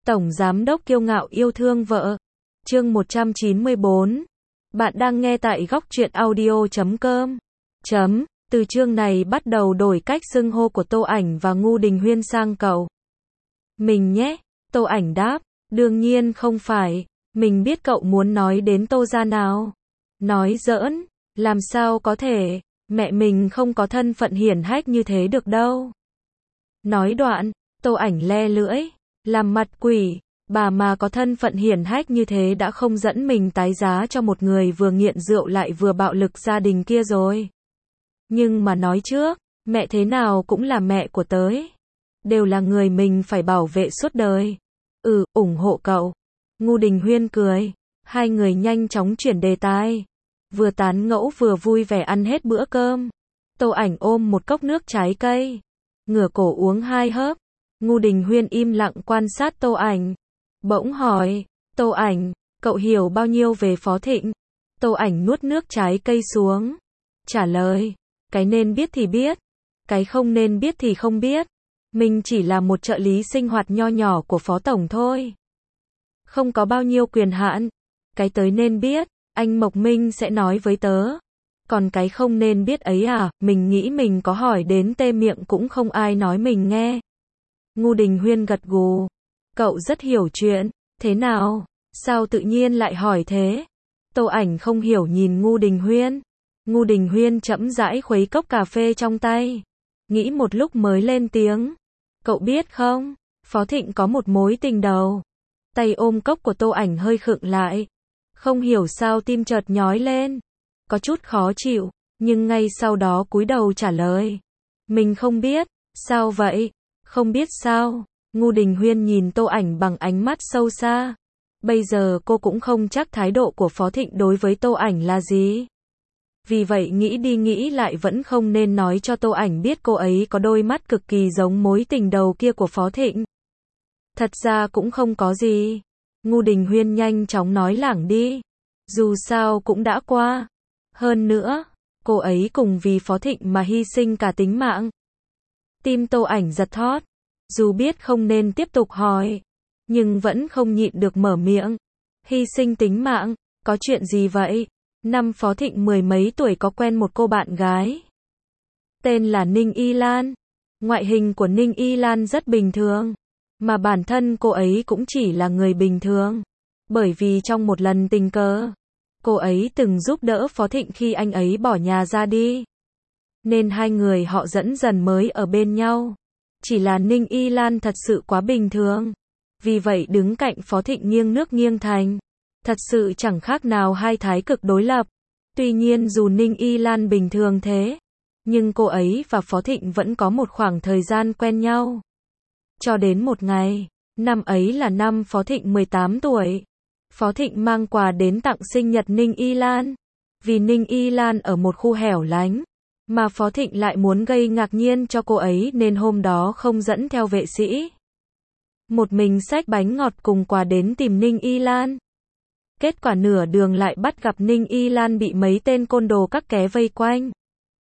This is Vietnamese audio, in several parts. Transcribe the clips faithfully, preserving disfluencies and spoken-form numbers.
Tổng giám đốc kiêu ngạo yêu thương vợ. Chương một trăm chín mươi bốn. Bạn đang nghe tại góc truyện audio chấm com. Chấm, từ chương này bắt đầu đổi cách xưng hô của Tô Ảnh và Ngô Đình Huyên sang cậu. Mình nhé, Tô Ảnh đáp, đương nhiên không phải, mình biết cậu muốn nói đến Tô gia nào. Nói giỡn, làm sao có thể, mẹ mình không có thân phận hiển hách như thế được đâu. Nói đoạn, Tô Ảnh le lưỡi, làm mặt quỷ, bà mà có thân phận hiển hách như thế đã không dẫn mình tái giá cho một người vừa nghiện rượu lại vừa bạo lực gia đình kia rồi. Nhưng mà nói trước, mẹ thế nào cũng là mẹ của tớ, đều là người mình phải bảo vệ suốt đời. Ừ, ủng hộ cậu. Ngô Đình Huyên cười, hai người nhanh chóng chuyển đề tài, vừa tán ngẫu vừa vui vẻ ăn hết bữa cơm. Tô Ảnh ôm một cốc nước trái cây, ngửa cổ uống hai hớp. Ngô Đình Huyên im lặng quan sát Tô Ảnh, bỗng hỏi, Tô Ảnh, cậu hiểu bao nhiêu về Phó Thịnh? Tô Ảnh nuốt nước trái cây xuống, trả lời, cái nên biết thì biết, cái không nên biết thì không biết. Mình chỉ là một trợ lý sinh hoạt nho nhỏ của Phó Tổng thôi, không có bao nhiêu quyền hạn. Cái tới nên biết, anh Mộc Minh sẽ nói với tớ. Còn cái không nên biết ấy à, mình nghĩ mình có hỏi đến tê miệng cũng không ai nói mình nghe. Ngô Đình Huyên gật gù, cậu rất hiểu chuyện, thế nào, sao tự nhiên lại hỏi thế? Tô Ảnh không hiểu nhìn Ngô Đình Huyên. Ngô Đình Huyên chậm rãi khuấy cốc cà phê trong tay, nghĩ một lúc mới lên tiếng, cậu biết không, Phó Thịnh có một mối tình đầu. Tay ôm cốc của Tô Ảnh hơi khựng lại, không hiểu sao tim chợt nhói lên, có chút khó chịu, nhưng ngay sau đó cúi đầu trả lời, mình không biết. Sao vậy? Không biết sao? Ngô Đình Huyên nhìn Tô Ảnh bằng ánh mắt sâu xa. Bây giờ cô cũng không chắc thái độ của Phó Thịnh đối với Tô Ảnh là gì. Vì vậy nghĩ đi nghĩ lại vẫn không nên nói cho Tô Ảnh biết cô ấy có đôi mắt cực kỳ giống mối tình đầu kia của Phó Thịnh. Thật ra cũng không có gì. Ngô Đình Huyên nhanh chóng nói lảng đi. Dù sao cũng đã qua. Hơn nữa, cô ấy cùng vì Phó Thịnh mà hy sinh cả tính mạng. Tim Tô Ảnh giật thót. Dù biết không nên tiếp tục hỏi, nhưng vẫn không nhịn được mở miệng. Hy sinh tính mạng, có chuyện gì vậy? Năm Phó Thịnh mười mấy tuổi có quen một cô bạn gái. Tên là Ninh Y Lan. Ngoại hình của Ninh Y Lan rất bình thường, mà bản thân cô ấy cũng chỉ là người bình thường. Bởi vì trong một lần tình cờ, cô ấy từng giúp đỡ Phó Thịnh khi anh ấy bỏ nhà ra đi, nên hai người họ dẫn dần mới ở bên nhau. Chỉ là Ninh Y Lan thật sự quá bình thường, vì vậy đứng cạnh Phó Thịnh nghiêng nước nghiêng thành. Thật sự chẳng khác nào hai thái cực đối lập. Tuy nhiên dù Ninh Y Lan bình thường thế, nhưng cô ấy và Phó Thịnh vẫn có một khoảng thời gian quen nhau. Cho đến một ngày, năm ấy là năm Phó Thịnh mười tám tuổi. Phó Thịnh mang quà đến tặng sinh nhật Ninh Y Lan. Vì Ninh Y Lan ở một khu hẻo lánh, mà Phó Thịnh lại muốn gây ngạc nhiên cho cô ấy nên hôm đó không dẫn theo vệ sĩ. Một mình xách bánh ngọt cùng quà đến tìm Ninh Y Lan. Kết quả nửa đường lại bắt gặp Ninh Y Lan bị mấy tên côn đồ các ké vây quanh,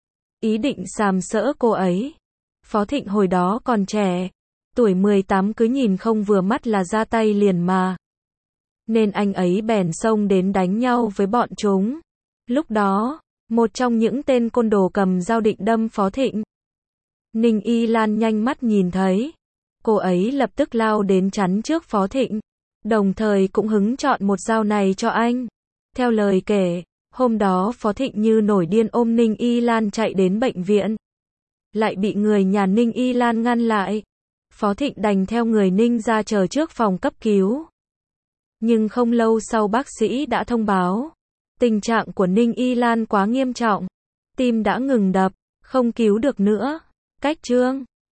ý định sàm sỡ cô ấy. Phó Thịnh hồi đó còn trẻ, tuổi mười tám cứ nhìn không vừa mắt là ra tay liền mà. Nên anh ấy bèn xông đến đánh nhau với bọn chúng. Lúc đó, một trong những tên côn đồ cầm dao định đâm Phó Thịnh. Ninh Y Lan nhanh mắt nhìn thấy, cô ấy lập tức lao đến chắn trước Phó Thịnh, đồng thời cũng hứng chọn một dao này cho anh. Theo lời kể, hôm đó Phó Thịnh như nổi điên ôm Ninh Y Lan chạy đến bệnh viện, lại bị người nhà Ninh Y Lan ngăn lại. Phó Thịnh đành theo người Ninh ra chờ trước phòng cấp cứu. Nhưng không lâu sau bác sĩ đã thông báo, tình trạng của Ninh Y Lan quá nghiêm trọng, tim đã ngừng đập, không cứu được nữa. Cách chương